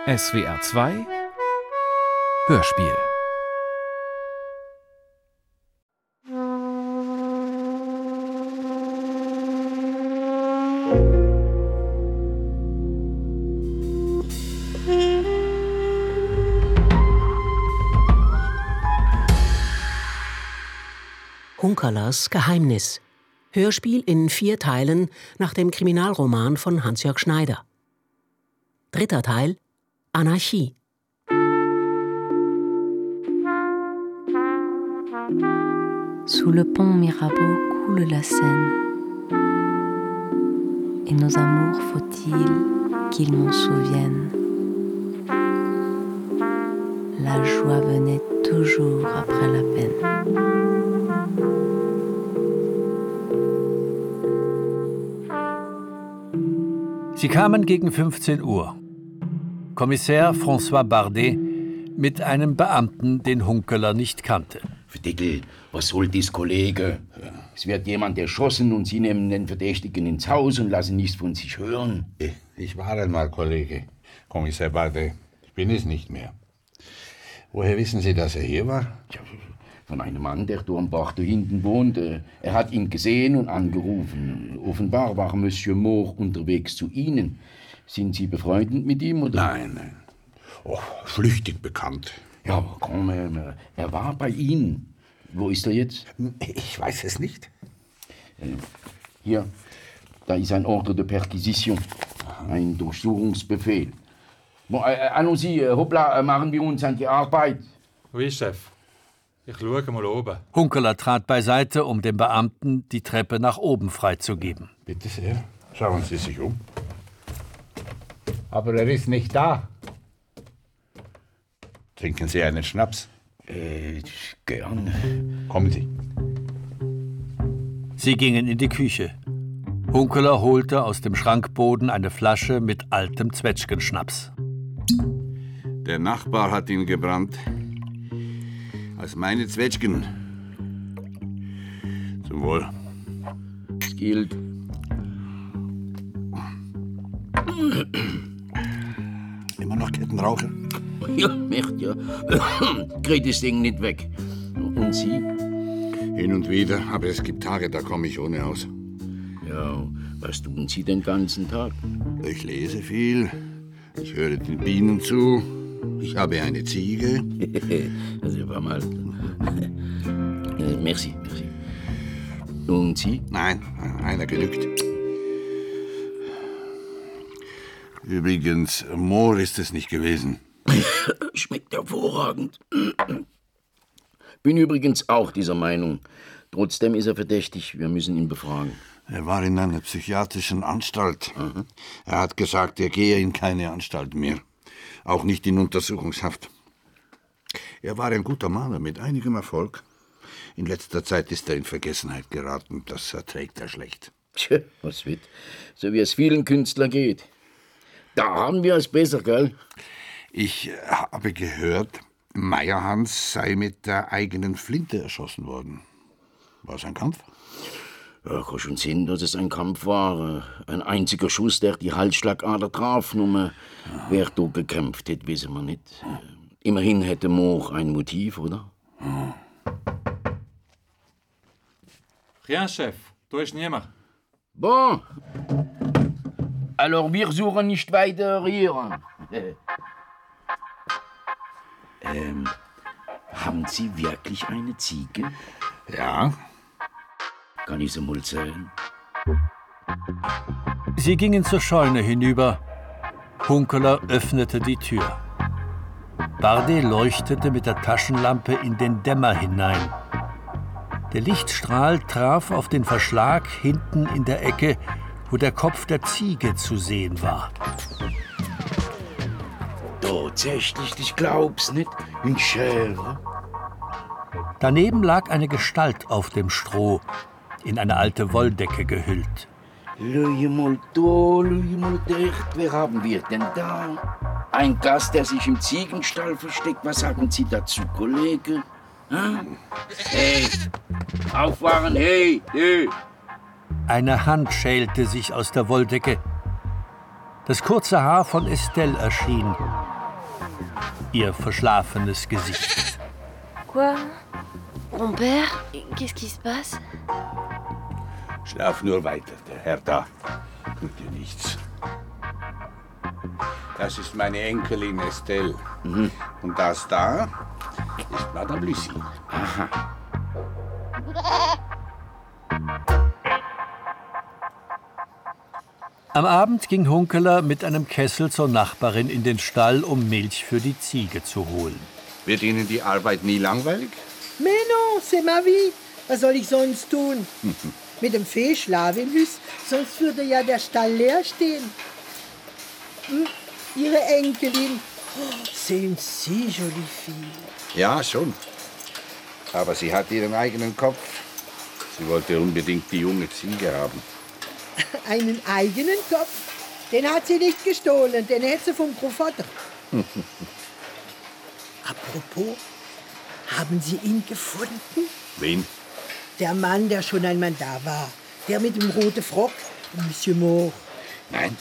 SWR 2 Hörspiel. Hunkerlers Geheimnis. Hörspiel in 4 Teilen nach dem Kriminalroman von Hans-Jörg Schneider. 3. Teil: Anarchie. Sous le pont Mirabeau coule la Seine. Et nos amours, faut-il qu'ils m'en souviennent. La joie venait toujours après la peine. Sie kamen gegen 15 Uhr. Kommissär François Bardet mit einem Beamten, den Hunkeler nicht kannte. Dickel, was soll dies, Kollege? Es wird jemand erschossen und Sie nehmen den Verdächtigen ins Haus und lassen nichts von sich hören. Ich war einmal, Kollege. Kommissar Bardet, ich bin es nicht mehr. Woher wissen Sie, dass er hier war? Ja, von einem Mann, der da am Bach da hinten wohnt. Er hat ihn gesehen und angerufen. Offenbar war Monsieur Moore unterwegs zu Ihnen. Sind Sie befreundet mit ihm, oder? Nein. Oh, flüchtig bekannt. Ja, aber komm, er war bei Ihnen. Wo ist er jetzt? Ich weiß es nicht. Hier, da ist ein Ordre de Perquisition. Ein Durchsuchungsbefehl. Bon, allons-y, hoppla, machen wir uns an die Arbeit. Oui, Chef. Ich schaue mal oben. Hunkeler trat beiseite, um dem Beamten die Treppe nach oben freizugeben. Bitte sehr, schauen Sie sich um. Aber er ist nicht da. Trinken Sie einen Schnaps? Gern. Kommen Sie. Sie gingen in die Küche. Hunkeler holte aus dem Schrankboden eine Flasche mit altem Zwetschgenschnaps. Der Nachbar hat ihn gebrannt. Als meine Zwetschgen. Zum Wohl. Es gilt. Immer noch Kettenraucher? Ja, echt, ja. Krieg das Ding nicht weg. Und Sie? Hin und wieder, aber es gibt Tage, da komme ich ohne aus. Ja, was tun Sie den ganzen Tag? Ich lese viel, ich höre den Bienen zu, ich habe eine Ziege. Also, war mal. Merci. Und Sie? Nein, einer genügt. Übrigens, Moor ist es nicht gewesen. Schmeckt hervorragend. Bin übrigens auch dieser Meinung. Trotzdem ist er verdächtig. Wir müssen ihn befragen. Er war in einer psychiatrischen Anstalt. Mhm. Er hat gesagt, er gehe in keine Anstalt mehr. Auch nicht in Untersuchungshaft. Er war ein guter Maler mit einigem Erfolg. In letzter Zeit ist er in Vergessenheit geraten. Das erträgt er schlecht. Tja, was wird? So wie es vielen Künstlern geht. Da haben wir es besser, gell? Ich habe gehört, Meyerhans sei mit der eigenen Flinte erschossen worden. War es ein Kampf? Ja, kann schon sein, dass es ein Kampf war. Ein einziger Schuss, der die Halsschlagader traf. Nur wer da gekämpft hätte, wissen wir nicht. Immerhin hätte Moore ein Motiv, oder? Rien, Chef. Da ist niemand. Bon. Alors, wir suchen nicht weiter hier. Haben Sie wirklich eine Ziege? Ja. Kann ich sie mal sehen? Sie gingen zur Scheune hinüber. Hunkeler öffnete die Tür. Bardet leuchtete mit der Taschenlampe in den Dämmer hinein. Der Lichtstrahl traf auf den Verschlag hinten in der Ecke, wo der Kopf der Ziege zu sehen war. Tatsächlich, ich glaub's nicht. Ein Schere. Daneben lag eine Gestalt auf dem Stroh, in eine alte Wolldecke gehüllt. Lüge mal dicht. Wer haben wir denn da? Ein Gast, der sich im Ziegenstall versteckt. Was sagen Sie dazu, Kollege? Hey, aufwachen, hey! Eine Hand schälte sich aus der Wolldecke. Das kurze Haar von Estelle erschien. ihr verschlafenes Gesicht. Quoi? Mon père? Qu'est-ce qui se passe? Schlaf nur weiter, der Herr da tut dir nichts. Das ist meine Enkelin Estelle. Und das da ist Madame Lucie. Aha. Am Abend ging Hunkeler mit einem Kessel zur Nachbarin in den Stall, um Milch für die Ziege zu holen. Wird Ihnen die Arbeit nie langweilig? Mais non, c'est ma vie. Was soll ich sonst tun? Mit dem Vieh schlafe im Hüs, sonst würde ja der Stall leer stehen. Ihre Enkelin. Oh, c'est une si jolie fille. Ja, schon. Aber sie hat ihren eigenen Kopf. Sie wollte unbedingt die junge Ziege haben. Einen eigenen Kopf? Den hat sie nicht gestohlen, den hätte sie vom Großvater. Apropos, haben Sie ihn gefunden? Wen? Der Mann, der schon einmal da war. Der mit dem roten Frock, Monsieur Moore. Nein.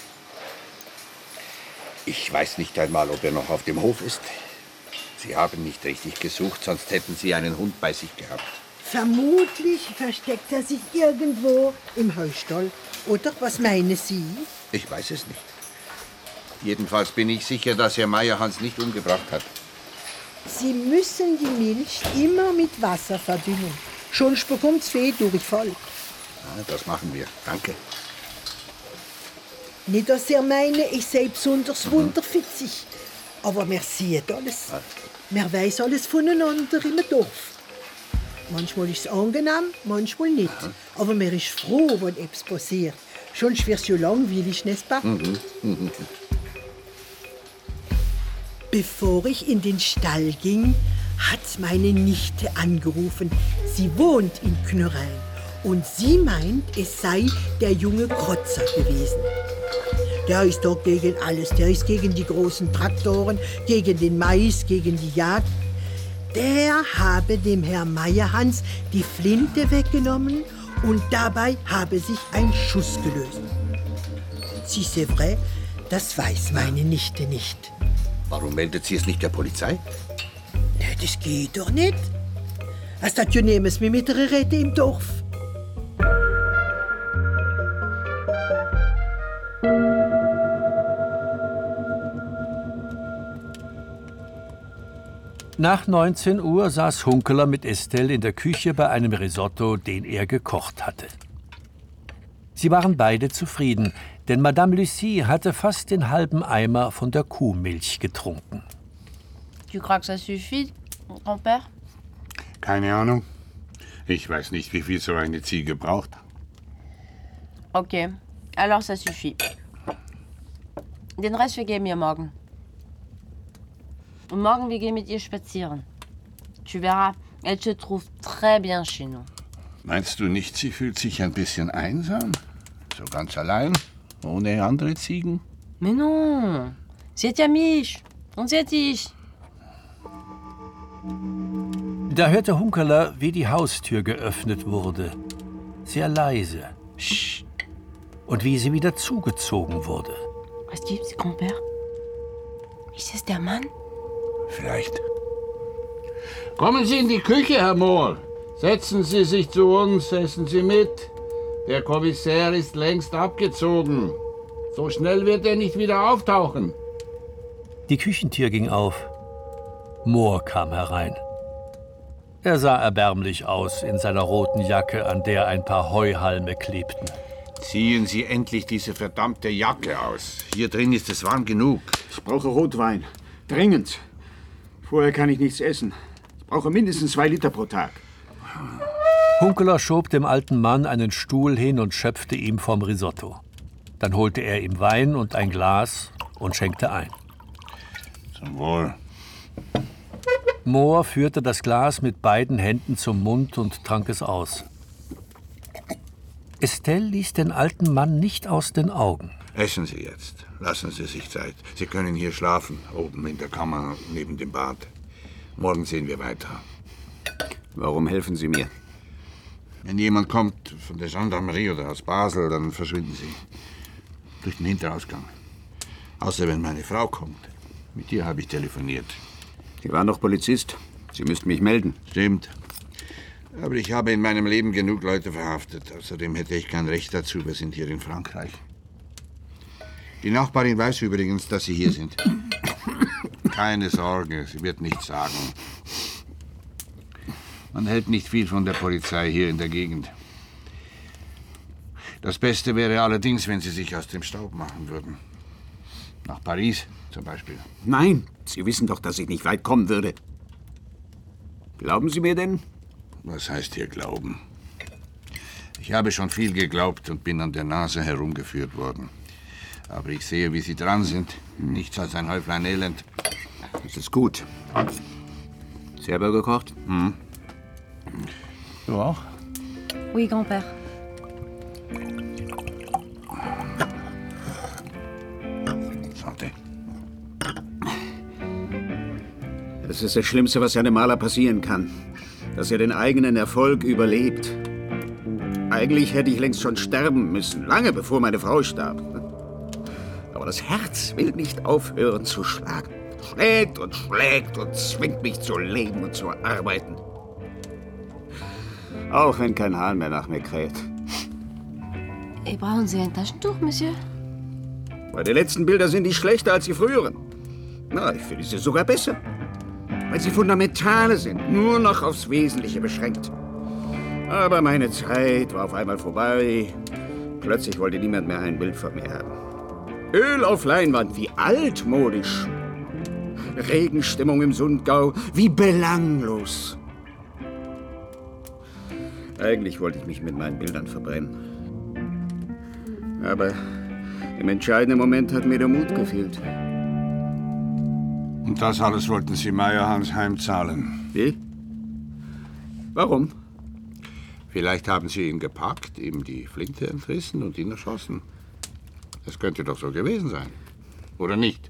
Ich weiß nicht einmal, ob er noch auf dem Hof ist. Sie haben nicht richtig gesucht, sonst hätten Sie einen Hund bei sich gehabt. Vermutlich versteckt er sich irgendwo im Heustall. Oder was meinen Sie? Ich weiß es nicht. Jedenfalls bin ich sicher, dass Herr Meierhans nicht umgebracht hat. Sie müssen die Milch immer mit Wasser verdünnen. Sonst bekommt's Durchfall. Ja, das machen wir. Danke. Nicht, dass ihr meine, ich sei besonders wunderfitzig. Aber wir sehen alles. Wir weiss alles voneinander im Dorf. Manchmal ist es angenehm, manchmal nicht. Aber man ist froh, wenn etwas passiert. Sonst wird es ja langweilig, n'est-ce pas? Bevor ich in den Stall ging, hat meine Nichte angerufen. Sie wohnt in Knörrein. Und sie meint, es sei der junge Krotzer gewesen. Der ist doch gegen alles. Der ist gegen die großen Traktoren, gegen den Mais, gegen die Jagd. Der habe dem Herrn Meierhans die Flinte weggenommen und dabei habe sich ein Schuss gelöst. Si c'est vrai, das weiß meine Nichte nicht. Warum meldet sie es nicht der Polizei? Ne, das geht doch nicht. Als das ja nehmen wir mit der Rette im Dorf. Nach 19 Uhr saß Hunkeler mit Estelle in der Küche bei einem Risotto, den er gekocht hatte. Sie waren beide zufrieden, denn Madame Lucie hatte fast den halben Eimer von der Kuhmilch getrunken. Tu crois que ça suffit, Grand-Père? Keine Ahnung. Ich weiß nicht, wie viel so eine Ziege braucht. Okay, alors ça suffit. Den Rest vergeben wir morgen. Und morgen, wir gehen mit ihr spazieren. Tu verras, elle se trouve très bien chez nous. Meinst du nicht, sie fühlt sich ein bisschen einsam? So ganz allein? Ohne andere Ziegen? Mais non, sie hat ja mich und sie hat dich. Da hörte Hunkeler, wie die Haustür geöffnet wurde. Sehr leise. Psst. Und wie sie wieder zugezogen wurde. Was gibt's, Grand-Père? Ist es der Mann? Vielleicht. Kommen Sie in die Küche, Herr Mohr. Setzen Sie sich zu uns, essen Sie mit. Der Kommissär ist längst abgezogen. So schnell wird er nicht wieder auftauchen. Die Küchentür ging auf. Mohr kam herein. Er sah erbärmlich aus in seiner roten Jacke, an der ein paar Heuhalme klebten. Ziehen Sie endlich diese verdammte Jacke aus. Hier drin ist es warm genug. Ich brauche Rotwein. Dringend. Vorher kann ich nichts essen. Ich brauche mindestens 2 Liter pro Tag. Hunkeler schob dem alten Mann einen Stuhl hin und schöpfte ihm vom Risotto. Dann holte er ihm Wein und ein Glas und schenkte ein. Zum Wohl. Mohr führte das Glas mit beiden Händen zum Mund und trank es aus. Estelle ließ den alten Mann nicht aus den Augen. Essen Sie jetzt. Lassen Sie sich Zeit. Sie können hier schlafen, oben in der Kammer neben dem Bad. Morgen sehen wir weiter. Warum helfen Sie mir? Wenn jemand kommt von der Gendarmerie oder aus Basel, dann verschwinden Sie. Durch den Hinterausgang. Außer wenn meine Frau kommt. Mit dir habe ich telefoniert. Sie waren doch Polizist. Sie müssten mich melden. Stimmt. Aber ich habe in meinem Leben genug Leute verhaftet. Außerdem hätte ich kein Recht dazu. Wir sind hier in Frankreich. Die Nachbarin weiß übrigens, dass Sie hier sind. Keine Sorge, sie wird nichts sagen. Man hält nicht viel von der Polizei hier in der Gegend. Das Beste wäre allerdings, wenn Sie sich aus dem Staub machen würden. Nach Paris zum Beispiel. Nein, Sie wissen doch, dass ich nicht weit kommen würde. Glauben Sie mir denn? Was heißt hier glauben? Ich habe schon viel geglaubt und bin an der Nase herumgeführt worden. Aber ich sehe, wie Sie dran sind. Nichts als ein Häuflein Elend. Das ist gut. Selber gekocht? Hm. Du auch? Oui, Grand-Père. Santé. Das ist das Schlimmste, was einem Maler passieren kann. Dass er den eigenen Erfolg überlebt. Eigentlich hätte ich längst schon sterben müssen, lange bevor meine Frau starb. Aber das Herz will nicht aufhören zu schlagen. Schlägt und zwingt mich zu leben und zu arbeiten. Auch wenn kein Hahn mehr nach mir kräht. Brauchen Sie ein Taschentuch, Monsieur? Meine letzten Bilder sind nicht schlechter als die früheren. Na, ich finde sie sogar besser. Weil sie fundamentale sind, nur noch aufs Wesentliche beschränkt. Aber meine Zeit war auf einmal vorbei. Plötzlich wollte niemand mehr ein Bild von mir haben. Öl auf Leinwand, wie altmodisch. Regenstimmung im Sundgau, wie belanglos. Eigentlich wollte ich mich mit meinen Bildern verbrennen. Aber im entscheidenden Moment hat mir der Mut gefehlt. Und das alles wollten Sie Meyerhans heimzahlen. Wie? Warum? Vielleicht haben Sie ihn gepackt, ihm die Flinte entrissen und ihn erschossen. Das könnte doch so gewesen sein. Oder nicht?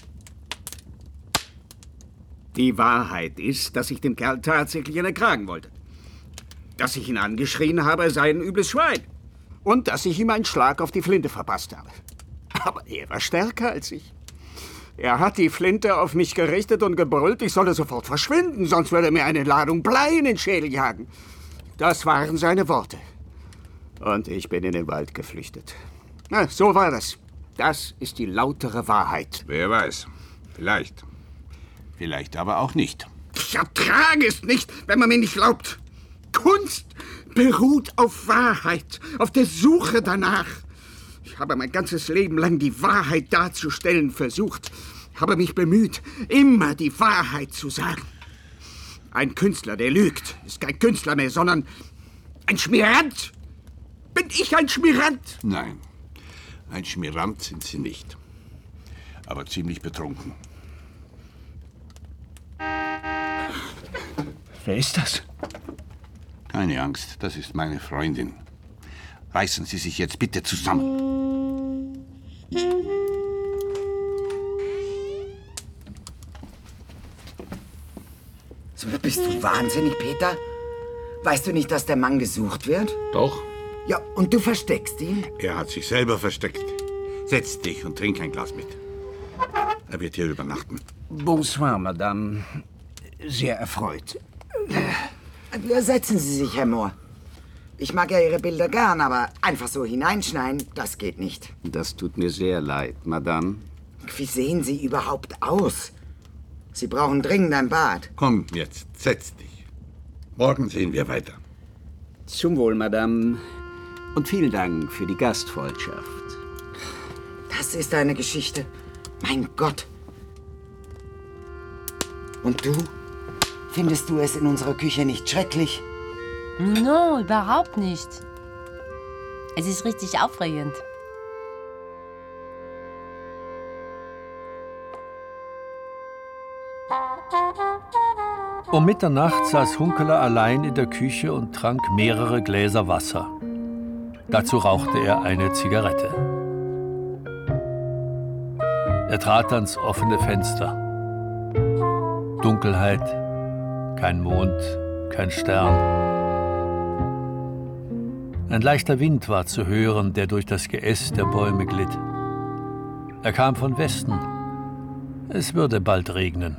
Die Wahrheit ist, dass ich dem Kerl tatsächlich in den Kragen wollte. Dass ich ihn angeschrien habe, er sei ein übles Schwein. Und dass ich ihm einen Schlag auf die Flinte verpasst habe. Aber er war stärker als ich. Er hat die Flinte auf mich gerichtet und gebrüllt, ich solle sofort verschwinden, sonst würde er mir eine Ladung Blei in den Schädel jagen. Das waren seine Worte. Und ich bin in den Wald geflüchtet. Na, so war das. Das ist die lautere Wahrheit. Wer weiß. Vielleicht. Vielleicht aber auch nicht. Ich ertrage es nicht, wenn man mir nicht glaubt. Kunst beruht auf Wahrheit, auf der Suche danach. Ich habe mein ganzes Leben lang die Wahrheit darzustellen versucht. Habe mich bemüht, immer die Wahrheit zu sagen. Ein Künstler, der lügt, ist kein Künstler mehr, sondern ein Schmirant. Bin ich ein Schmirant? Nein, ein Schmirant sind Sie nicht. Aber ziemlich betrunken. Wer ist das? Keine Angst, das ist meine Freundin. Reißen Sie sich jetzt bitte zusammen. So, bist du wahnsinnig, Peter? Weißt du nicht, dass der Mann gesucht wird? Doch. Ja, und du versteckst ihn? Er hat sich selber versteckt. Setz dich und trink ein Glas mit. Er wird hier übernachten. Bonsoir, Madame. Sehr erfreut. Setzen Sie sich, Herr Mohr. Ich mag ja Ihre Bilder gern, aber einfach so hineinschneiden, das geht nicht. Das tut mir sehr leid, Madame. Wie sehen Sie überhaupt aus? Sie brauchen dringend ein Bad. Komm jetzt, setz dich. Morgen sehen wir weiter. Zum Wohl, Madame. Und vielen Dank für die Gastfreundschaft. Das ist eine Geschichte. Mein Gott. Und du? Findest du es in unserer Küche nicht schrecklich? No, überhaupt nicht. Es ist richtig aufregend. Um Mitternacht saß Hunkeler allein in der Küche und trank mehrere Gläser Wasser. Dazu rauchte er eine Zigarette. Er trat ans offene Fenster. Dunkelheit, kein Mond, kein Stern. Ein leichter Wind war zu hören, der durch das Geäst der Bäume glitt. Er kam von Westen. Es würde bald regnen.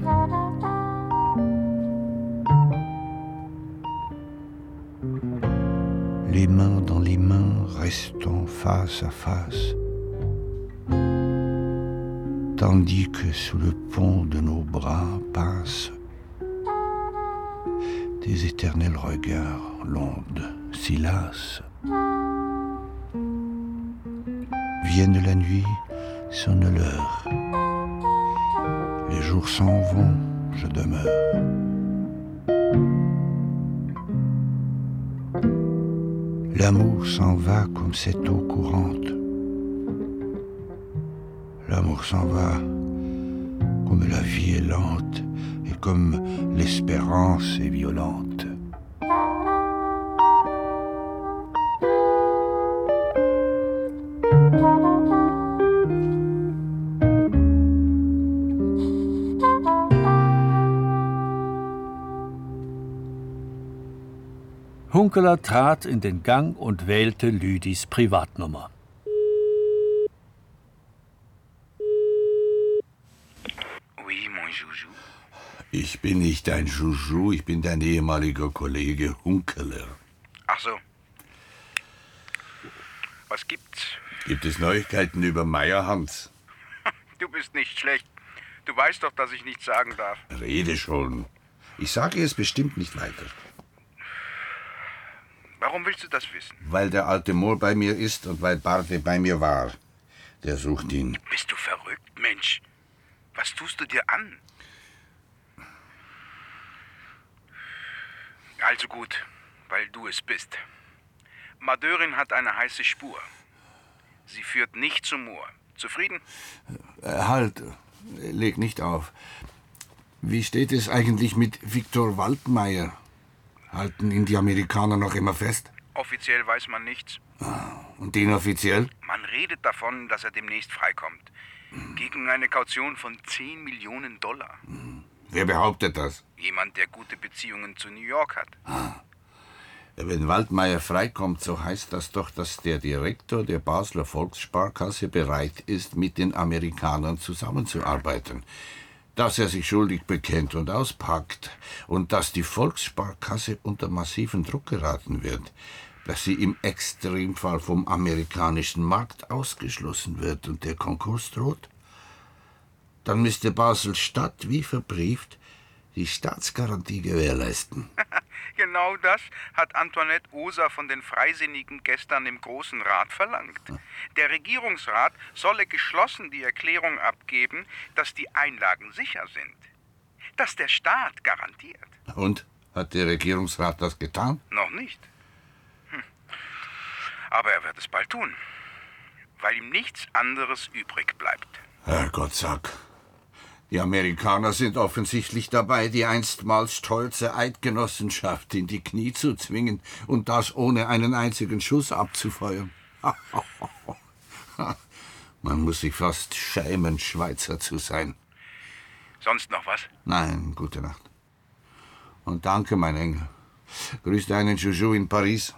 Les mains dans les mains, restons face à face. Tandis que sous le pont de nos bras passent des éternels regards, l'onde s'y lasse. Vienne la nuit, sonne l'heure. Les jours s'en vont, je demeure. L'amour s'en va comme cette eau courante. L'amour s'en va comme la vie est lente et comme l'espérance est violente. Hunkeler trat in den Gang und wählte Lüdis Privatnummer. Oui, mon Joujou. Ich bin nicht dein Joujou, ich bin dein ehemaliger Kollege Hunkeler. Ach so. Was gibt's? Gibt es Neuigkeiten über Meyer-Hans? Du bist nicht schlecht. Du weißt doch, dass ich nichts sagen darf. Rede schon. Ich sage es bestimmt nicht weiter. Warum willst du das wissen? Weil der alte Mohr bei mir ist und weil Barde bei mir war. Der sucht ihn. Bist du verrückt, Mensch? Was tust du dir an? Also gut, weil du es bist. Madeurin hat eine heiße Spur. Sie führt nicht zum Moor. Zufrieden? Halt, leg nicht auf. Wie steht es eigentlich mit Viktor Waldmeier? Halten ihn die Amerikaner noch immer fest? Offiziell weiß man nichts. Und inoffiziell? Man redet davon, dass er demnächst freikommt. Gegen eine Kaution von 10 Millionen Dollar. Wer behauptet das? Jemand, der gute Beziehungen zu New York hat. Wenn Waldmeier freikommt, so heißt das doch, dass der Direktor der Basler Volkssparkasse bereit ist, mit den Amerikanern zusammenzuarbeiten. Dass er sich schuldig bekennt und auspackt und dass die Volkssparkasse unter massiven Druck geraten wird, dass sie im Extremfall vom amerikanischen Markt ausgeschlossen wird und der Konkurs droht, dann müsste Basel-Stadt, wie verbrieft, die Staatsgarantie gewährleisten. Genau das hat Antoinette Oser von den Freisinnigen gestern im Großen Rat verlangt. Der Regierungsrat solle geschlossen die Erklärung abgeben, dass die Einlagen sicher sind. Dass der Staat garantiert. Und? Hat der Regierungsrat das getan? Noch nicht. Aber er wird es bald tun, weil ihm nichts anderes übrig bleibt. Herrgottsack. Die Amerikaner sind offensichtlich dabei, die einstmals stolze Eidgenossenschaft in die Knie zu zwingen und das ohne einen einzigen Schuss abzufeuern. Man muss sich fast schämen, Schweizer zu sein. Sonst noch was? Nein, gute Nacht. Und danke, mein Engel. Grüß deinen Joujou in Paris.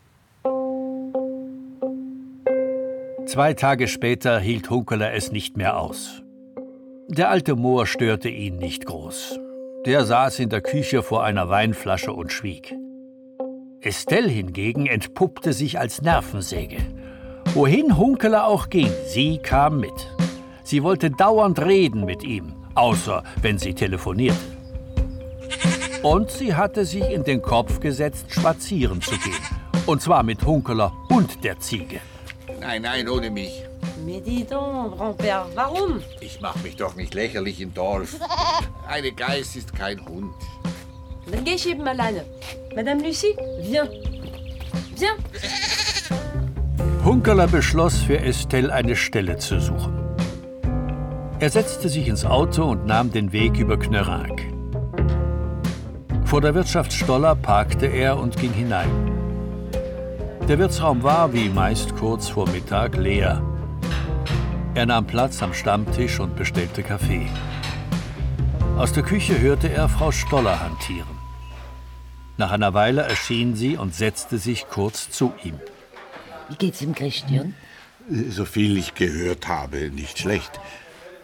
2 Tage später hielt Hunkeler es nicht mehr aus. Der alte Mohr störte ihn nicht groß. Der saß in der Küche vor einer Weinflasche und schwieg. Estelle hingegen entpuppte sich als Nervensäge. Wohin Hunkeler auch ging, sie kam mit. Sie wollte dauernd reden mit ihm, außer wenn sie telefonierte. Und sie hatte sich in den Kopf gesetzt, spazieren zu gehen. Und zwar mit Hunkeler und der Ziege. Nein, nein, ohne mich. Mais dis donc, Grand-Père, warum? Ich mach mich doch nicht lächerlich im Dorf. Eine Geiß ist kein Hund. Dann geh ich eben alleine. Madame Lucie, viens. Viens. Hunkeler beschloss, für Estelle eine Stelle zu suchen. Er setzte sich ins Auto und nahm den Weg über Knörack. Vor der Wirtschaft Stoller parkte er und ging hinein. Der Wirtsraum war, wie meist kurz vor Mittag, leer. Er nahm Platz am Stammtisch und bestellte Kaffee. Aus der Küche hörte er Frau Stoller hantieren. Nach einer Weile erschien sie und setzte sich kurz zu ihm. Wie geht's dem Christian? So viel ich gehört habe, nicht schlecht.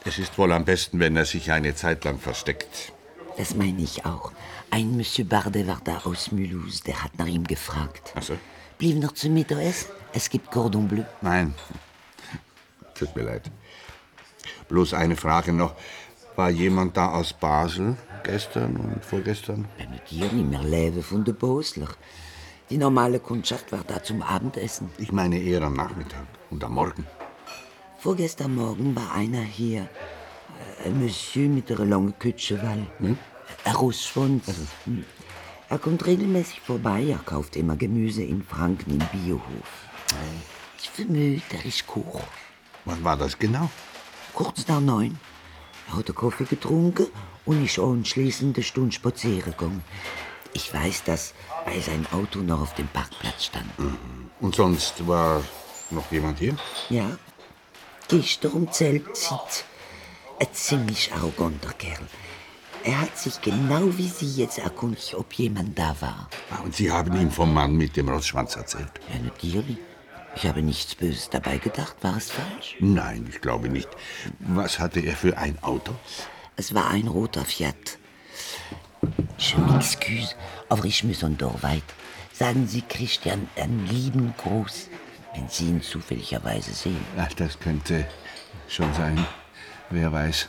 Es ist wohl am besten, wenn er sich eine Zeit lang versteckt. Das meine ich auch. Ein Monsieur Bardet war da aus Mulhouse, der hat nach ihm gefragt. Ach so? Blieb noch zum Mittagessen? Es gibt Cordon Bleu. Nein, tut mir leid. Bloß eine Frage noch. War jemand da aus Basel gestern und vorgestern? Natürlich, wir leben von den Basler. Die normale Kundschaft war da zum Abendessen. Ich meine eher am Nachmittag und am Morgen. Vorgestern Morgen war einer hier. Ein Monsieur mit einer langen Kutsche, weil... Ein Rossschwanz. Er kommt regelmäßig vorbei. Er kauft immer Gemüse in Franken im Biohof. Ich vermute, er ist Koch. Wann war das genau? Kurz nach 9. Er hat einen Kaffee getrunken und ist anschließend eine Stunde spazieren gegangen. Ich weiß das, weil sein Auto noch auf dem Parkplatz stand. Und sonst war noch jemand hier? Ja, gestern um Zeltzeit. Ein ziemlich arroganter Kerl. Er hat sich genau wie Sie jetzt erkundigt, ob jemand da war. Und Sie haben ihm vom Mann mit dem Rossschwanz erzählt? Ja, natürlich. Ich habe nichts Böses dabei gedacht. War es falsch? Nein, ich glaube nicht. Was hatte er für ein Auto? Es war ein roter Fiat. Je m'excuse, aber ich muss doch weit. Sagen Sie Christian einen lieben Gruß, wenn Sie ihn zufälligerweise sehen. Ach, das könnte schon sein. Wer weiß.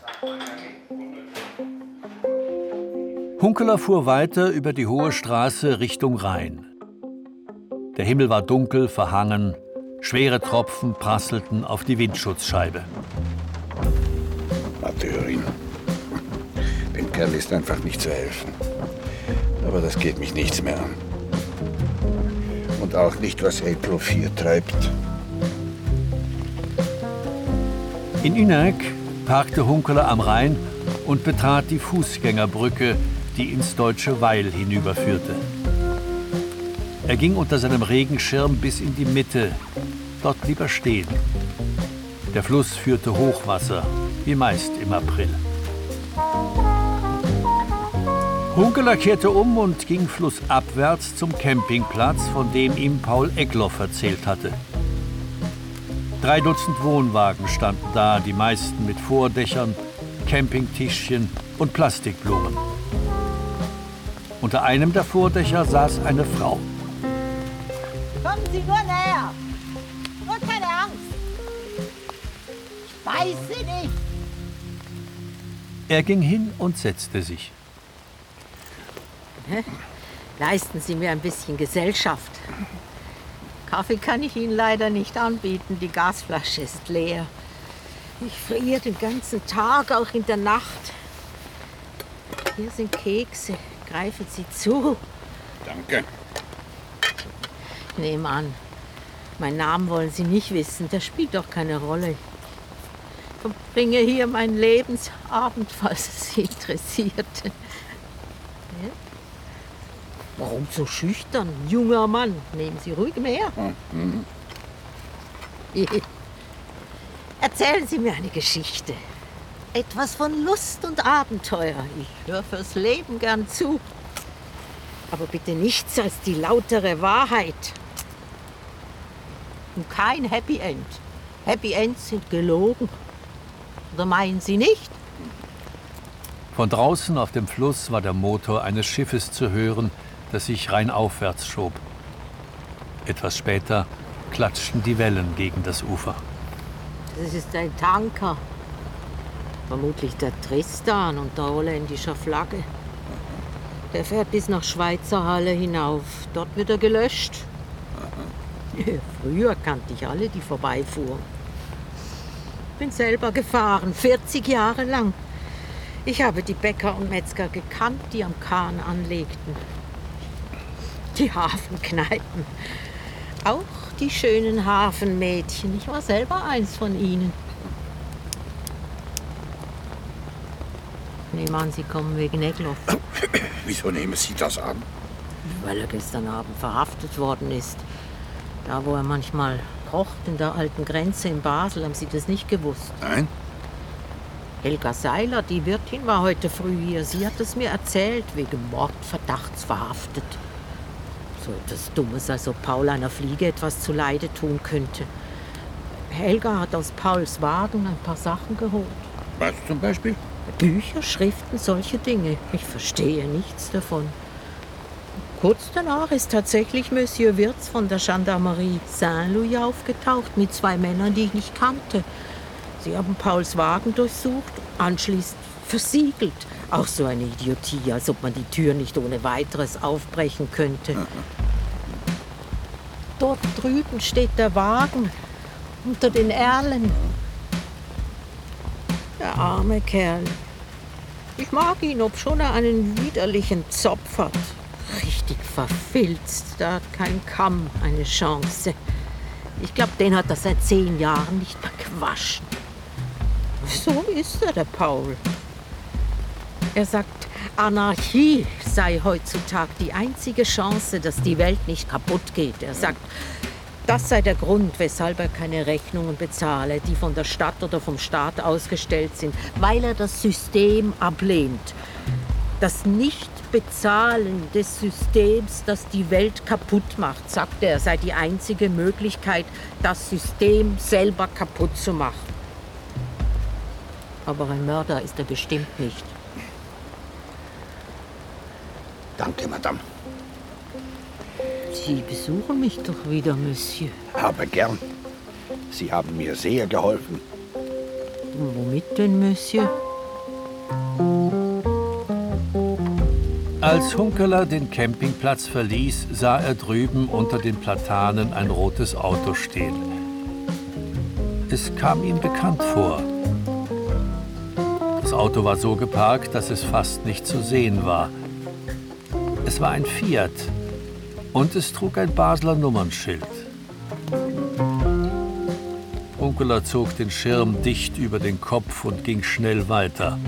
Hunkeler fuhr weiter über die hohe Straße Richtung Rhein. Der Himmel war dunkel, verhangen. Schwere Tropfen prasselten auf die Windschutzscheibe. Amateurin. Dem Kerl ist einfach nicht zu helfen. Aber das geht mich nichts mehr an. Und auch nicht, was Elbloff hier treibt. In Ünerk parkte Hunkeler am Rhein und betrat die Fußgängerbrücke, die ins Deutsche Weil hinüberführte. Er ging unter seinem Regenschirm bis in die Mitte. Dort blieb er stehen. Der Fluss führte Hochwasser, wie meist im April. Hunkeler kehrte um und ging flussabwärts zum Campingplatz, von dem ihm Paul Egloff erzählt hatte. 3 Dutzend Wohnwagen standen da, die meisten mit Vordächern, Campingtischchen und Plastikblumen. Unter einem der Vordächer saß eine Frau. Kommen Sie nur näher. Nur keine Angst. Ich weiß Sie nicht. Er ging hin und setzte sich. Leisten Sie mir ein bisschen Gesellschaft. Kaffee kann ich Ihnen leider nicht anbieten. Die Gasflasche ist leer. Ich friere den ganzen Tag, auch in der Nacht. Hier sind Kekse. Greifen Sie zu. Danke. Ich nehme an, meinen Namen wollen Sie nicht wissen. Das spielt doch keine Rolle. Ich verbringe hier meinen Lebensabend, falls es Sie interessiert. Ja? Warum so schüchtern? Junger Mann, nehmen Sie ruhig mehr. Erzählen Sie mir eine Geschichte. Etwas von Lust und Abenteuer. Ich höre fürs Leben gern zu. Aber bitte nichts als die lautere Wahrheit. Und kein Happy End. Happy Ends sind gelogen. Oder meinen Sie nicht? Von draußen auf dem Fluss war der Motor eines Schiffes zu hören, das sich rheinaufwärts schob. Etwas später klatschten die Wellen gegen das Ufer. Das ist ein Tanker. Vermutlich der Tristan unter holländischer Flagge. Der fährt bis nach Schweizer Halle hinauf. Dort wird er gelöscht. Früher kannte ich alle, die vorbeifuhren. Bin selber gefahren, 40 Jahre lang. Ich habe die Bäcker und Metzger gekannt, die am Kahn anlegten. Die Hafenkneipen. Auch die schönen Hafenmädchen. Ich war selber eins von ihnen. Ich nehme an, Sie kommen wegen Egloff. Wieso nehmen Sie das an? Weil er gestern Abend verhaftet worden ist. Da, wo er manchmal kocht, in der alten Grenze in Basel. Haben Sie das nicht gewusst? Nein. Helga Seiler, die Wirtin, war heute früh hier. Sie hat es mir erzählt, wegen Mordverdachts verhaftet. So etwas Dummes, als ob Paul einer Fliege etwas zuleide tun könnte. Helga hat aus Pauls Wagen ein paar Sachen geholt. Was zum Beispiel? Bücher, Schriften, solche Dinge. Ich verstehe nichts davon. Kurz danach ist tatsächlich Monsieur Wirz von der Gendarmerie Saint-Louis aufgetaucht mit 2 Männern, die ich nicht kannte. Sie haben Pauls Wagen durchsucht, anschließend versiegelt. Auch so eine Idiotie, als ob man die Tür nicht ohne weiteres aufbrechen könnte. Dort drüben steht der Wagen, unter den Erlen. Der arme Kerl. Ich mag ihn, obschon er einen widerlichen Zopf hat. Richtig verfilzt, da hat kein Kamm eine Chance. Ich glaube, den hat er seit 10 Jahren nicht mehr gewaschen. So ist er, der Paul. Er sagt, Anarchie sei heutzutage die einzige Chance, dass die Welt nicht kaputt geht. Er sagt, das sei der Grund, weshalb er keine Rechnungen bezahle, die von der Stadt oder vom Staat ausgestellt sind, weil er das System ablehnt. Das Nichtbezahlen des Systems, das die Welt kaputt macht, sagt er, sei die einzige Möglichkeit, das System selber kaputt zu machen. Aber ein Mörder ist er bestimmt nicht. Danke, Madame. Sie besuchen mich doch wieder, Monsieur. Aber gern. Sie haben mir sehr geholfen. Womit denn, Monsieur? Als Hunkeler den Campingplatz verließ, sah er drüben unter den Platanen ein rotes Auto stehen. Es kam ihm bekannt vor. Das Auto war so geparkt, dass es fast nicht zu sehen war. Es war ein Fiat und es trug ein Basler Nummernschild. Hunkeler zog den Schirm dicht über den Kopf und ging schnell weiter.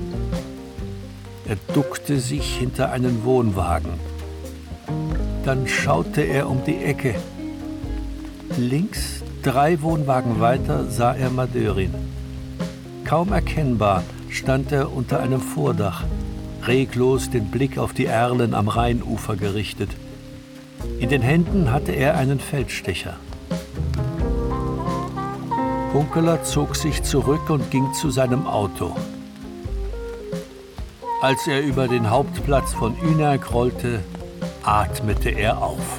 Er duckte sich hinter einen Wohnwagen. Dann schaute er um die Ecke. Links, 3 Wohnwagen weiter, sah er Madörin. Kaum erkennbar stand er unter einem Vordach, reglos den Blick auf die Erlen am Rheinufer gerichtet. In den Händen hatte er einen Feldstecher. Hunkeler zog sich zurück und ging zu seinem Auto. Als er über den Hauptplatz von Ünerk rollte, atmete er auf.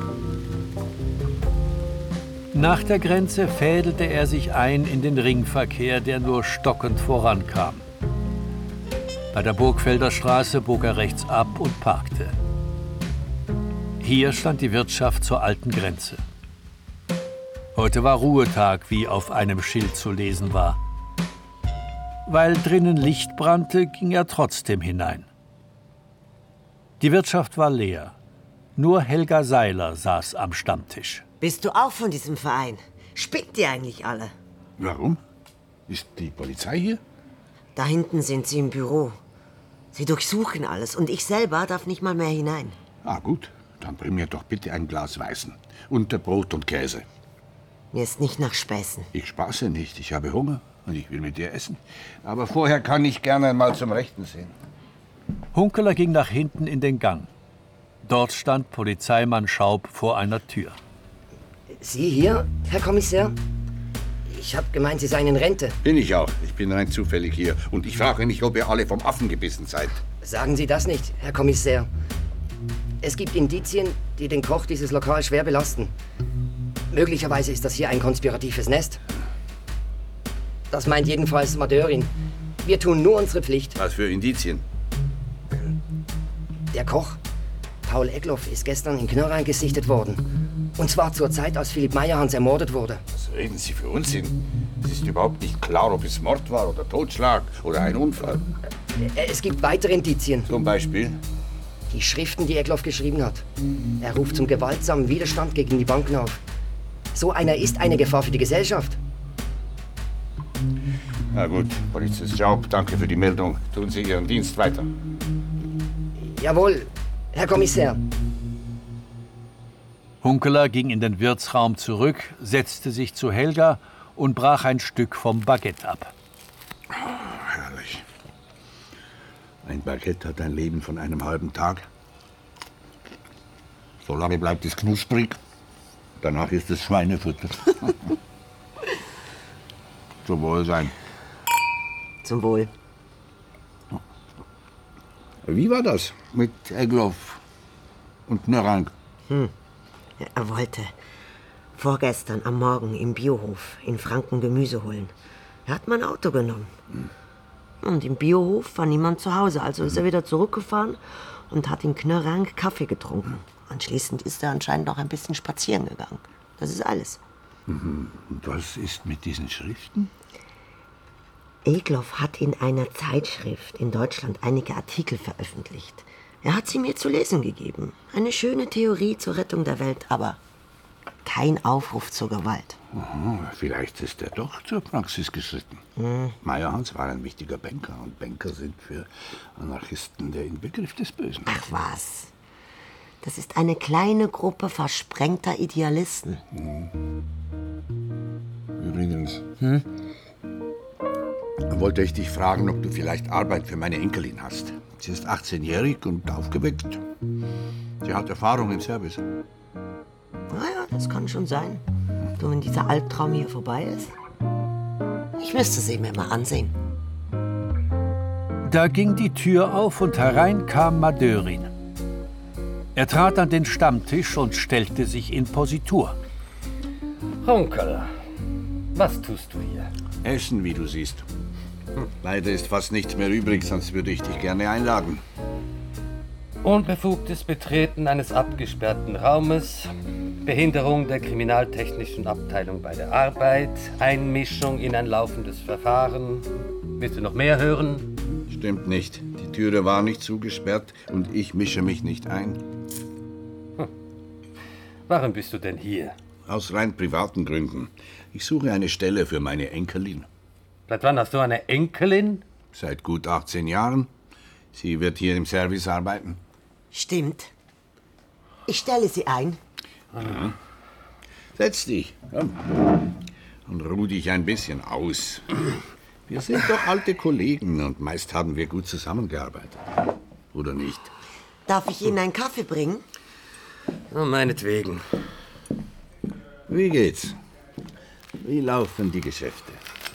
Nach der Grenze fädelte er sich ein in den Ringverkehr, der nur stockend vorankam. Bei der Burgfelder Straße bog er rechts ab und parkte. Hier stand die Wirtschaft zur alten Grenze. Heute war Ruhetag, wie auf einem Schild zu lesen war. Weil drinnen Licht brannte, ging er trotzdem hinein. Die Wirtschaft war leer. Nur Helga Seiler saß am Stammtisch. Bist du auch von diesem Verein? Spinnt ihr eigentlich alle? Warum? Ist die Polizei hier? Da hinten sind sie im Büro. Sie durchsuchen alles und ich selber darf nicht mal mehr hinein. Ah, gut. Dann bring mir doch bitte ein Glas Weißen. Und Brot und Käse. Mir ist nicht nach Späßen. Ich spaße nicht. Ich habe Hunger und ich will mit dir essen. Aber vorher kann ich gerne mal zum Rechten sehen. Hunkeler ging nach hinten in den Gang. Dort stand Polizeimann Schaub vor einer Tür. Sie hier, Herr Kommissär? Ich habe gemeint, Sie seien in Rente. Bin ich auch. Ich bin rein zufällig hier. Und ich frage nicht, ob ihr alle vom Affen gebissen seid. Sagen Sie das nicht, Herr Kommissär. Es gibt Indizien, die den Koch dieses Lokal schwer belasten. Möglicherweise ist das hier ein konspiratives Nest. Das meint jedenfalls Madörin. Wir tun nur unsere Pflicht. Was für Indizien? Der Koch, Paul Egloff, ist gestern in Knörrein gesichtet worden. Und zwar zur Zeit, als Philipp Meyerhans ermordet wurde. Was reden Sie für Unsinn? Es ist überhaupt nicht klar, ob es Mord war oder Totschlag oder ein Unfall. Es gibt weitere Indizien. Zum Beispiel? Die Schriften, die Egloff geschrieben hat. Er ruft zum gewaltsamen Widerstand gegen die Banken auf. So einer ist eine Gefahr für die Gesellschaft. Na gut, Polizist Schaub, danke für die Meldung. Tun Sie Ihren Dienst weiter. Jawohl, Herr Kommissär. Hunkeler ging in den Wirtsraum zurück, setzte sich zu Helga und brach ein Stück vom Baguette ab. Oh, herrlich. Ein Baguette hat ein Leben von einem halben Tag. So lange bleibt es knusprig. Danach ist es Schweinefutter. Zum Wohlsein. Zum Wohl. Wie war das mit Egloff und Knörrank? Er wollte vorgestern am Morgen im Biohof in Franken Gemüse holen. Er hat mein Auto genommen. Und im Biohof war niemand zu Hause, also ist er wieder zurückgefahren und hat in Knörrank Kaffee getrunken. Anschließend ist er anscheinend noch ein bisschen spazieren gegangen. Das ist alles. Und was ist mit diesen Schriften? Egloff hat in einer Zeitschrift in Deutschland einige Artikel veröffentlicht. Er hat sie mir zu lesen gegeben. Eine schöne Theorie zur Rettung der Welt, aber kein Aufruf zur Gewalt. Vielleicht ist er doch zur Praxis geschritten. Meyerhans war ein wichtiger Banker und Banker sind für Anarchisten der Inbegriff des Bösen. Ach was. Das ist eine kleine Gruppe versprengter Idealisten. Übrigens, wollte ich dich fragen, ob du vielleicht Arbeit für meine Enkelin hast. Sie ist 18-jährig und aufgeweckt. Sie hat Erfahrung im Service. Naja, das kann schon sein. Du, wenn dieser Albtraum hier vorbei ist. Ich müsste sie mir mal ansehen. Da ging die Tür auf und herein kam Madörin. Er trat an den Stammtisch und stellte sich in Positur. Onkel, was tust du hier? Essen, wie du siehst. Leider ist fast nichts mehr übrig, sonst würde ich dich gerne einladen. Unbefugtes Betreten eines abgesperrten Raumes, Behinderung der kriminaltechnischen Abteilung bei der Arbeit, Einmischung in ein laufendes Verfahren. Willst du noch mehr hören? Stimmt nicht. Die Türe war nicht zugesperrt und ich mische mich nicht ein. Warum bist du denn hier? Aus rein privaten Gründen. Ich suche eine Stelle für meine Enkelin. Seit wann hast du eine Enkelin? Seit gut 18 Jahren. Sie wird hier im Service arbeiten. Stimmt. Ich stelle sie ein. Ja. Setz dich. Komm. Und ruh dich ein bisschen aus. Wir sind doch alte Kollegen und meist haben wir gut zusammengearbeitet. Oder nicht? Darf ich Ihnen einen Kaffee bringen? Oh, meinetwegen. Wie geht's? Wie laufen die Geschäfte?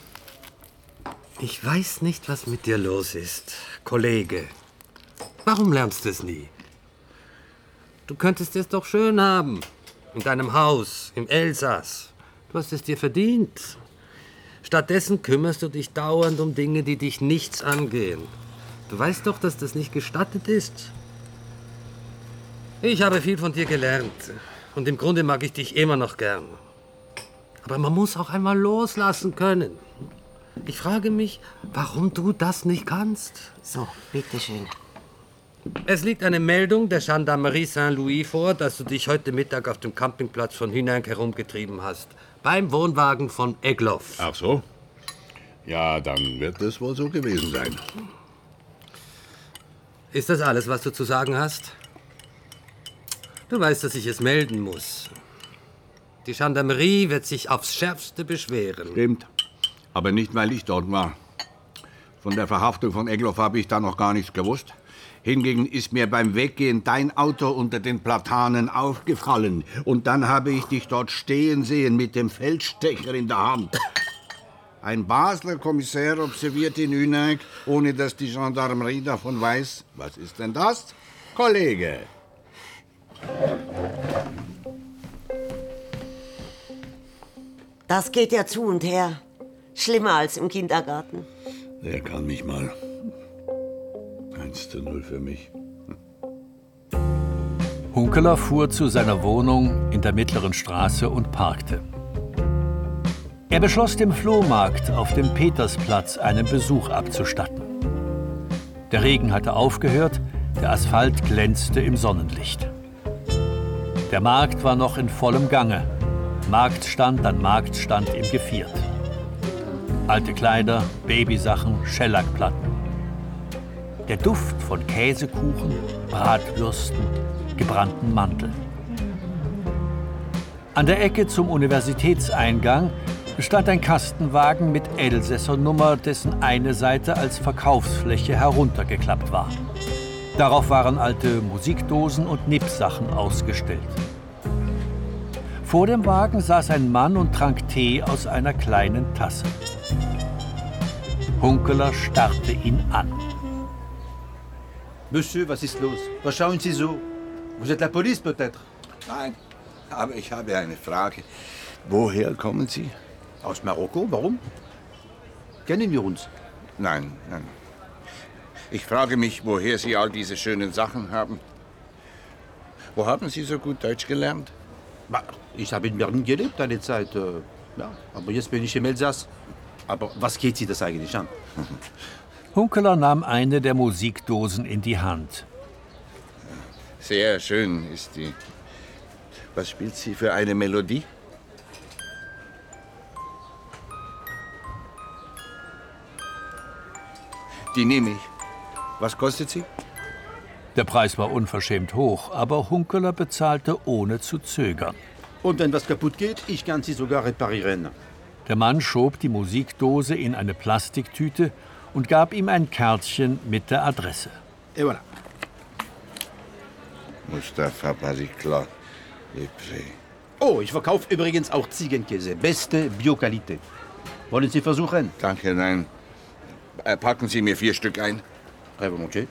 Ich weiß nicht, was mit dir los ist, Kollege. Warum lernst du es nie? Du könntest es doch schön haben. In deinem Haus, im Elsass. Du hast es dir verdient. Stattdessen kümmerst du dich dauernd um Dinge, die dich nichts angehen. Du weißt doch, dass das nicht gestattet ist. Ich habe viel von dir gelernt. Und im Grunde mag ich dich immer noch gern. Aber man muss auch einmal loslassen können. Ich frage mich, warum du das nicht kannst. So, bitteschön. Es liegt eine Meldung der Gendarmerie Saint-Louis vor, dass du dich heute Mittag auf dem Campingplatz von Hünenk herumgetrieben hast. Beim Wohnwagen von Egloff. Ach so? Ja, dann wird es wohl so gewesen sein. Ist das alles, was du zu sagen hast? Du weißt, dass ich es melden muss. Die Gendarmerie wird sich aufs Schärfste beschweren. Stimmt. Aber nicht, weil ich dort war. Von der Verhaftung von Egloff habe ich da noch gar nichts gewusst. Hingegen ist mir beim Weggehen dein Auto unter den Platanen aufgefallen. Und dann habe ich dich dort stehen sehen mit dem Feldstecher in der Hand. Ein Basler Kommissär observiert in Hünenk, ohne dass die Gendarmerie davon weiß. Was ist denn das, Kollege? Das geht ja zu und her. Schlimmer als im Kindergarten. Der kann mich mal. 1:0 für mich. Hunkeler fuhr zu seiner Wohnung in der Mittleren Straße und parkte. Er beschloss, dem Flohmarkt auf dem Petersplatz einen Besuch abzustatten. Der Regen hatte aufgehört, der Asphalt glänzte im Sonnenlicht. Der Markt war noch in vollem Gange. Marktstand an Marktstand im Geviert. Alte Kleider, Babysachen, Schellackplatten. Der Duft von Käsekuchen, Bratwürsten, gebrannten Mandeln. An der Ecke zum Universitätseingang stand ein Kastenwagen mit Elsässernummer, dessen eine Seite als Verkaufsfläche heruntergeklappt war. Darauf waren alte Musikdosen und Nippsachen ausgestellt. Vor dem Wagen saß ein Mann und trank Tee aus einer kleinen Tasse. Hunkeler starrte ihn an. Monsieur, was ist los? Was schauen Sie so? Vous êtes la police peut-être? Nein, aber ich habe eine Frage. Woher kommen Sie? Aus Marokko, warum? Kennen wir uns? Nein, nein. Ich frage mich, woher Sie all diese schönen Sachen haben. Wo haben Sie so gut Deutsch gelernt? Ich habe in Berlin gelebt eine Zeit. Ja, aber jetzt bin ich im Elsass. Aber was geht Sie das eigentlich an? Hunkeler nahm eine der Musikdosen in die Hand. Sehr schön ist die. Was spielt sie für eine Melodie? Die nehme ich. Was kostet sie? Der Preis war unverschämt hoch, aber Hunkeler bezahlte ohne zu zögern. Und wenn was kaputt geht, ich kann sie sogar reparieren. Der Mann schob die Musikdose in eine Plastiktüte und gab ihm ein Kärtchen mit der Adresse. Et voilà. Mustafa Barikla, Le Pré. Oh, ich verkaufe übrigens auch Ziegenkäse. Beste Bioqualität. Wollen Sie versuchen? Danke, nein. Packen Sie mir 4 Stück ein. Très volontiers.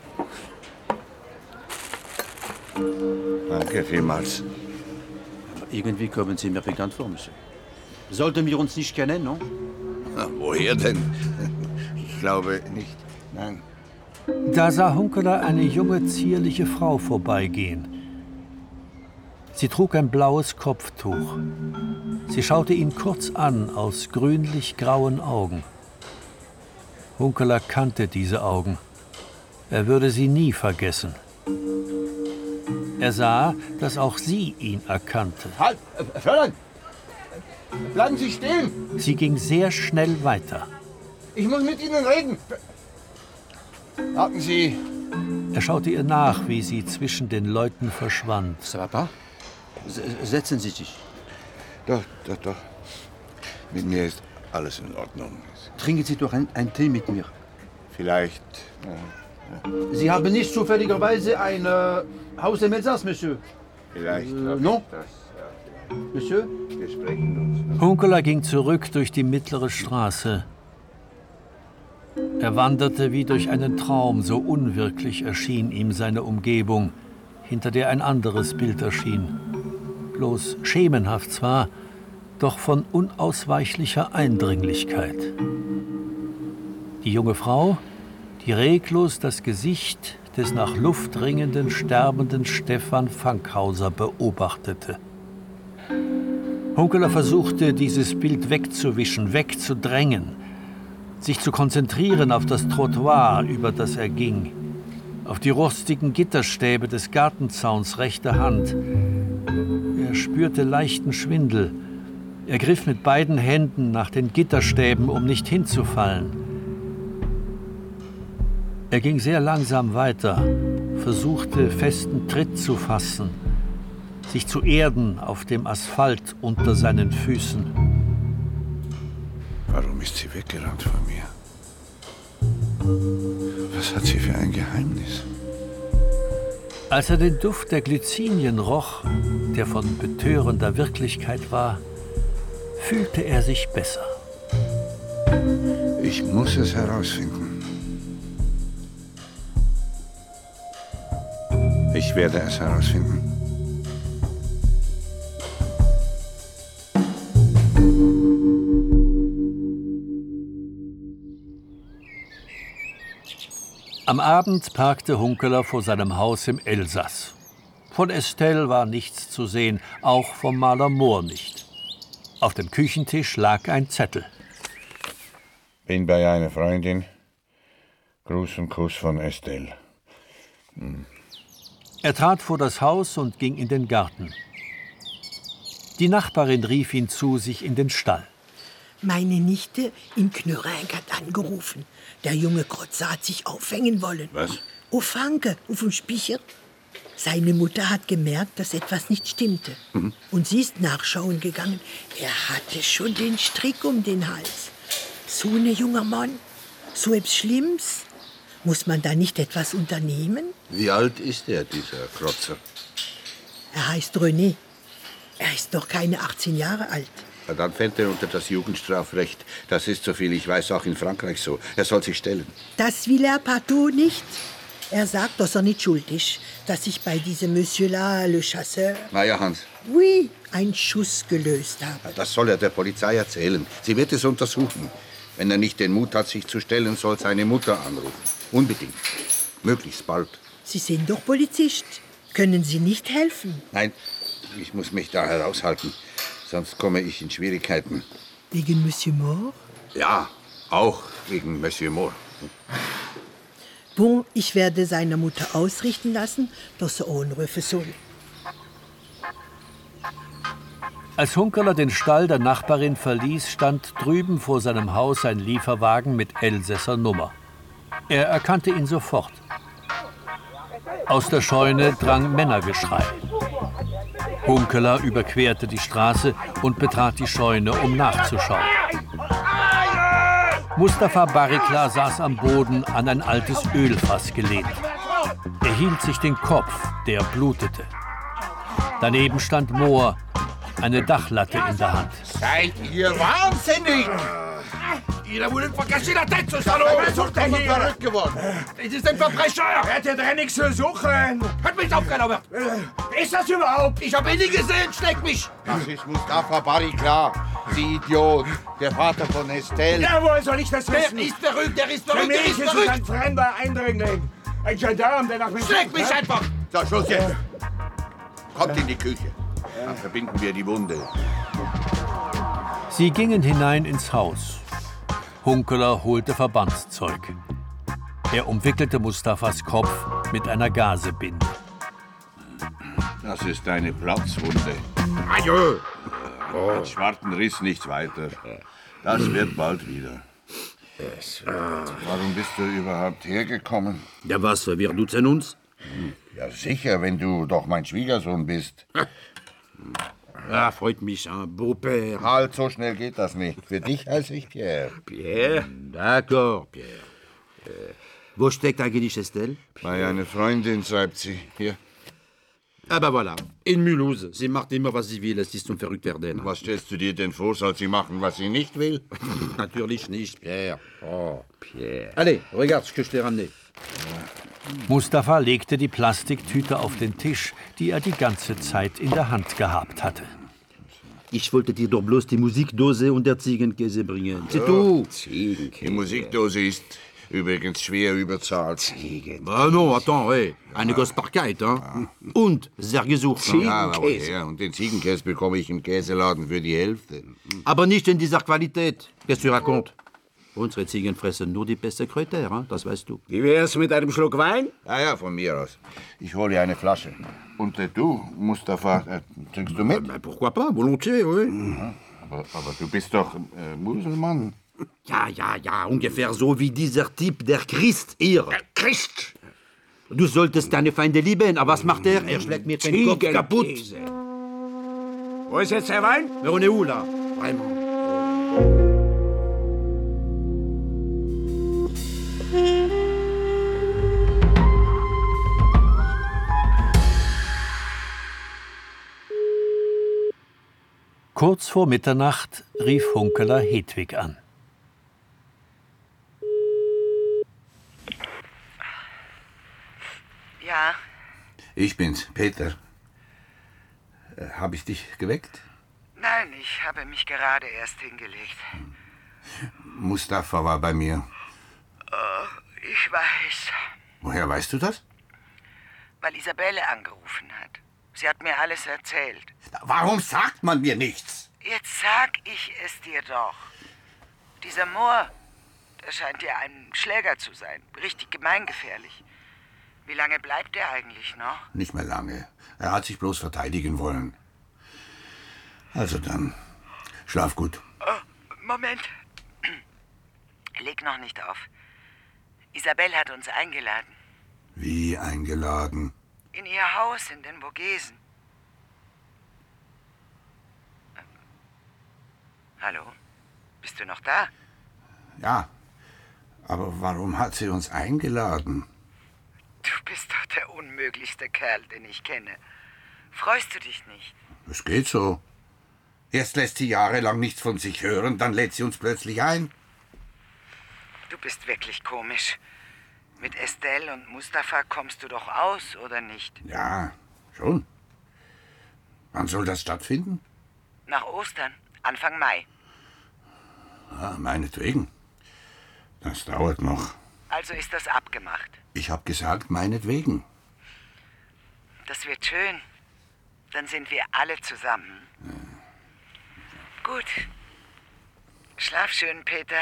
Danke vielmals. Aber irgendwie kommen Sie mir bekannt vor, Monsieur. Sollten wir uns nicht kennen, no? Woher denn? Ich glaube nicht. Nein. Da sah Hunkeler eine junge, zierliche Frau vorbeigehen. Sie trug ein blaues Kopftuch. Sie schaute ihn kurz an aus grünlich-grauen Augen. Hunkeler kannte diese Augen. Er würde sie nie vergessen. Er sah, dass auch sie ihn erkannte. Halt! Fräulein! Bleiben Sie stehen! Sie ging sehr schnell weiter. Ich muss mit Ihnen reden! Warten Sie! Er schaute ihr nach, wie sie zwischen den Leuten verschwand. Ça va pas? Setzen Sie sich. Doch. Mit mir ist alles in Ordnung. Trinken Sie doch einen Tee mit mir. Vielleicht. Sie haben nicht zufälligerweise ein Haus im Elsass, Monsieur? Vielleicht. Non? Monsieur? Wir sprechen uns. Hunkeler ging zurück durch die mittlere Straße. Er wanderte wie durch einen Traum, so unwirklich erschien ihm seine Umgebung, hinter der ein anderes Bild erschien. Bloß schemenhaft zwar, doch von unausweichlicher Eindringlichkeit. Die junge Frau, die reglos das Gesicht des nach Luft ringenden, sterbenden Stefan Fankhauser beobachtete. Hunkeler versuchte, dieses Bild wegzuwischen, wegzudrängen, sich zu konzentrieren auf das Trottoir, über das er ging, auf die rostigen Gitterstäbe des Gartenzauns rechter Hand. Er spürte leichten Schwindel. Er griff mit beiden Händen nach den Gitterstäben, um nicht hinzufallen. Er ging sehr langsam weiter, versuchte festen Tritt zu fassen, sich zu erden auf dem Asphalt unter seinen Füßen. Warum ist sie weggerannt von mir? Was hat sie für ein Geheimnis? Als er den Duft der Glycinien roch, der von betörender Wirklichkeit war, fühlte er sich besser. Ich muss es herausfinden. Ich werde es herausfinden. Am Abend parkte Hunkeler vor seinem Haus im Elsass. Von Estelle war nichts zu sehen, auch vom Maler Mohr nicht. Auf dem Küchentisch lag ein Zettel. Bin bei einer Freundin. Gruß und Kuss von Estelle. Er trat vor das Haus und ging in den Garten. Die Nachbarin rief ihn zu sich in den Stall. Meine Nichte in Knöring hat angerufen. Der junge Krotzer hat sich aufhängen wollen. Was? Auf Hanke, auf dem Spicher. Seine Mutter hat gemerkt, dass etwas nicht stimmte. Und sie ist nachschauen gegangen. Er hatte schon den Strick um den Hals. So ein junger Mann, so etwas Schlimmes. Muss man da nicht etwas unternehmen? Wie alt ist er, dieser Krotzer? Er heißt René. Er ist doch keine 18 Jahre alt. Na, dann fällt er unter das Jugendstrafrecht. Das ist, soviel ich weiß, auch in Frankreich so. Er soll sich stellen. Das will er partout nicht. Er sagt, dass er nicht schuld ist, dass ich bei diesem Monsieur-là, le Chasseur, Na ja, Hans, oui, einen Schuss gelöst habe. das soll er der Polizei erzählen. Sie wird es untersuchen. Wenn er nicht den Mut hat, sich zu stellen, soll seine Mutter anrufen. Unbedingt. Möglichst bald. Sie sind doch Polizist. Können Sie nicht helfen? Nein, ich muss mich da heraushalten. Sonst komme ich in Schwierigkeiten. Wegen Monsieur Moore? Ja, auch wegen Monsieur Moore. Bon, ich werde seiner Mutter ausrichten lassen, dass er anrufen soll. Als Hunkeler den Stall der Nachbarin verließ, stand drüben vor seinem Haus ein Lieferwagen mit Elsässer Nummer. Er erkannte ihn sofort. Aus der Scheune drang Männergeschrei. Hunkeler überquerte die Straße und betrat die Scheune, um nachzuschauen. Mustafa Barikla saß am Boden an ein altes Ölfass gelehnt. Er hielt sich den Kopf, der blutete. Daneben stand Mohr, eine Dachlatte in der Hand. Seid ihr wahnsinnig? Ihr wurdet vergessen, der Tête, Salon! Wer sucht denn hier? Verrückt geworden! Es ist ein Verbrecher! Er hat ja drin nichts zu suchen! Hört mich auf, keiner wird! Ist das überhaupt? Ich hab ihn nie gesehen, steck mich! Das ist Mustafa Barikla, Sie Idiot, der Vater von Estelle. Jawohl, soll ich das wissen? Der ist verrückt, der ist Für verrückt, der mich ist ist es verrückt! ein fremder Eindringling. Ein Gendarm, der nach mir... Schläg mich einfach! So, Schluss jetzt. Kommt in die Küche. Dann verbinden wir die Wunde. Sie gingen hinein ins Haus. Hunkeler holte Verbandszeug. Er umwickelte Mustafas Kopf mit einer Gasebinde. Das ist eine Platzwunde. Adieu! Mit schwarzen Riss nichts weiter. Das wird bald wieder. Warum bist du überhaupt hergekommen? Ja, was? Wir duzen uns? Ja, sicher, wenn du doch mein Schwiegersohn bist. Ja, freut mich, ein Beau-Père. Halt, so schnell geht das nicht. Für dich heiße ich Pierre. Pierre? D'accord, Pierre. Wo steckt eigentlich Estelle? Bei einer Freundin, schreibt sie. Hier. Aber voilà, in Mulhouse. Sie macht immer, was sie will. Es ist zum Verrücktwerden. Was stellst du dir denn vor, soll sie machen, was sie nicht will? Natürlich nicht, Pierre. Oh, Pierre. Allez, regarde ce que je t'ai ramené. Mustafa legte die Plastiktüte auf den Tisch, die er die ganze Zeit in der Hand gehabt hatte. Ich wollte dir doch bloß die Musikdose und der Ziegenkäse bringen. C'est tout. Die Musikdose ist übrigens schwer überzahlt. Ah non, attends, hey. Eine gosse par Kite, hein? Und sehr gesucht. Ja, aber ja, und den Ziegenkäse bekomme ich im Käseladen für die Hälfte. Aber nicht in dieser Qualität. Qu'est-ce que tu racontes? Unsere Ziegen fressen nur die beste Kräuter, hein? Das weißt du. Wie wär's mit einem Schluck Wein? Ja, von mir aus. Ich hole eine Flasche. Und du, Mustafa, trinkst du mit? Pourquoi pas? Volontiers, oui. Aber du bist doch Muselmann. Ja, ungefähr so wie dieser Typ, der Christ hier. Der Christ? Du solltest deine Feinde lieben, aber was macht er? Er schlägt mir den Kopf kaputt. Wo ist jetzt der Wein? Mais on est où, là? Vraiment. Kurz vor Mitternacht rief Hunkeler Hedwig an. Ja, Ich bin's, Peter. Hab ich dich geweckt? nein, ich habe mich gerade erst hingelegt. Mustafa war bei mir. Oh, ich weiß, Woher weißt du das? weil Isabelle angerufen hat. Sie hat mir alles erzählt. Warum sagt man mir nichts? Jetzt sag ich es dir doch. Dieser Mohr, der scheint ja ein Schläger zu sein. Richtig gemeingefährlich. Wie lange bleibt er eigentlich noch? Nicht mehr lange. Er hat sich bloß verteidigen wollen. Also dann, schlaf gut. Oh, Moment. Leg noch nicht auf. Isabelle hat uns eingeladen. Wie eingeladen? In ihr Haus in den Vogesen. Hallo? Bist du noch da? Ja, aber warum hat sie uns eingeladen? Du bist doch der unmöglichste Kerl, den ich kenne. Freust du dich nicht? Es geht so. Erst lässt sie jahrelang nichts von sich hören, dann lädt sie uns plötzlich ein. Du bist wirklich komisch. Mit Estelle und Mustafa kommst du doch aus, oder nicht? Ja, schon. Wann soll das stattfinden? Nach Ostern, Anfang Mai. Ah, meinetwegen. Das dauert noch. Also ist das abgemacht. Ich habe gesagt, meinetwegen. Das wird schön. Dann sind wir alle zusammen. Gut. Schlaf schön, Peter.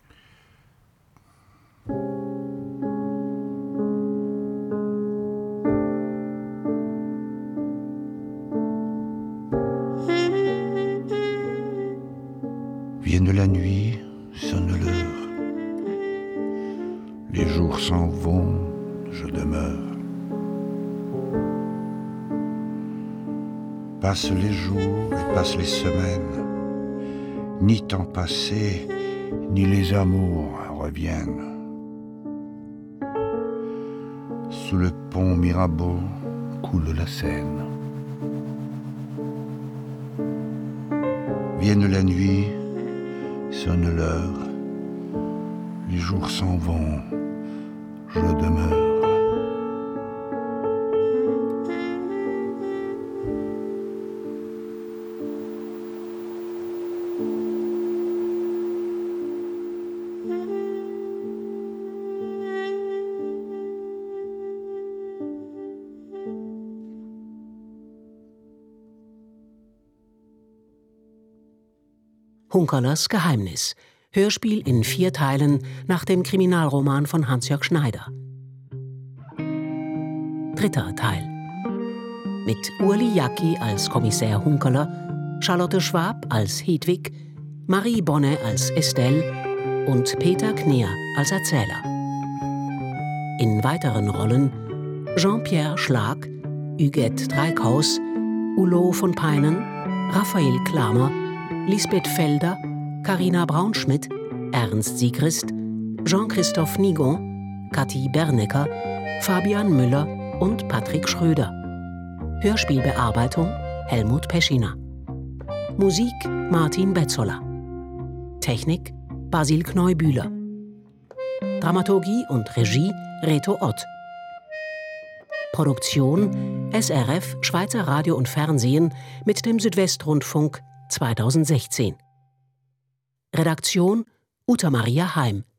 Vienne la nuit, sonne l'heure. Les jours s'en vont, je demeure. Passent les jours et passent les semaines. Ni temps passé, ni les amours reviennent. Sous le pont Mirabeau coule la Seine. Vienne la nuit, sonne l'heure, les jours s'en vont, je demeure. Hunkerlers Geheimnis. Hörspiel in 4 Teilen nach dem Kriminalroman von Hans-Jörg Schneider. 3. Teil. Mit Urli Jacki als Kommissär Hunkerler, Charlotte Schwab als Hedwig, Marie Bonne als Estelle und Peter Kneer als Erzähler. In weiteren Rollen Jean-Pierre Schlag, Huguette Dreikhaus, Ulo von Peinen, Raphael Klamer, Lisbeth Felder, Carina Braunschmidt, Ernst Siegrist, Jean-Christophe Nigon, Kathi Bernecker, Fabian Müller und Patrick Schröder. Hörspielbearbeitung Helmut Peschiner. Musik Martin Betzola. Technik Basil Kneubühler. Dramaturgie und Regie Reto Ott. Produktion SRF Schweizer Radio und Fernsehen mit dem Südwestrundfunk 2016. Redaktion Uta Maria Heim.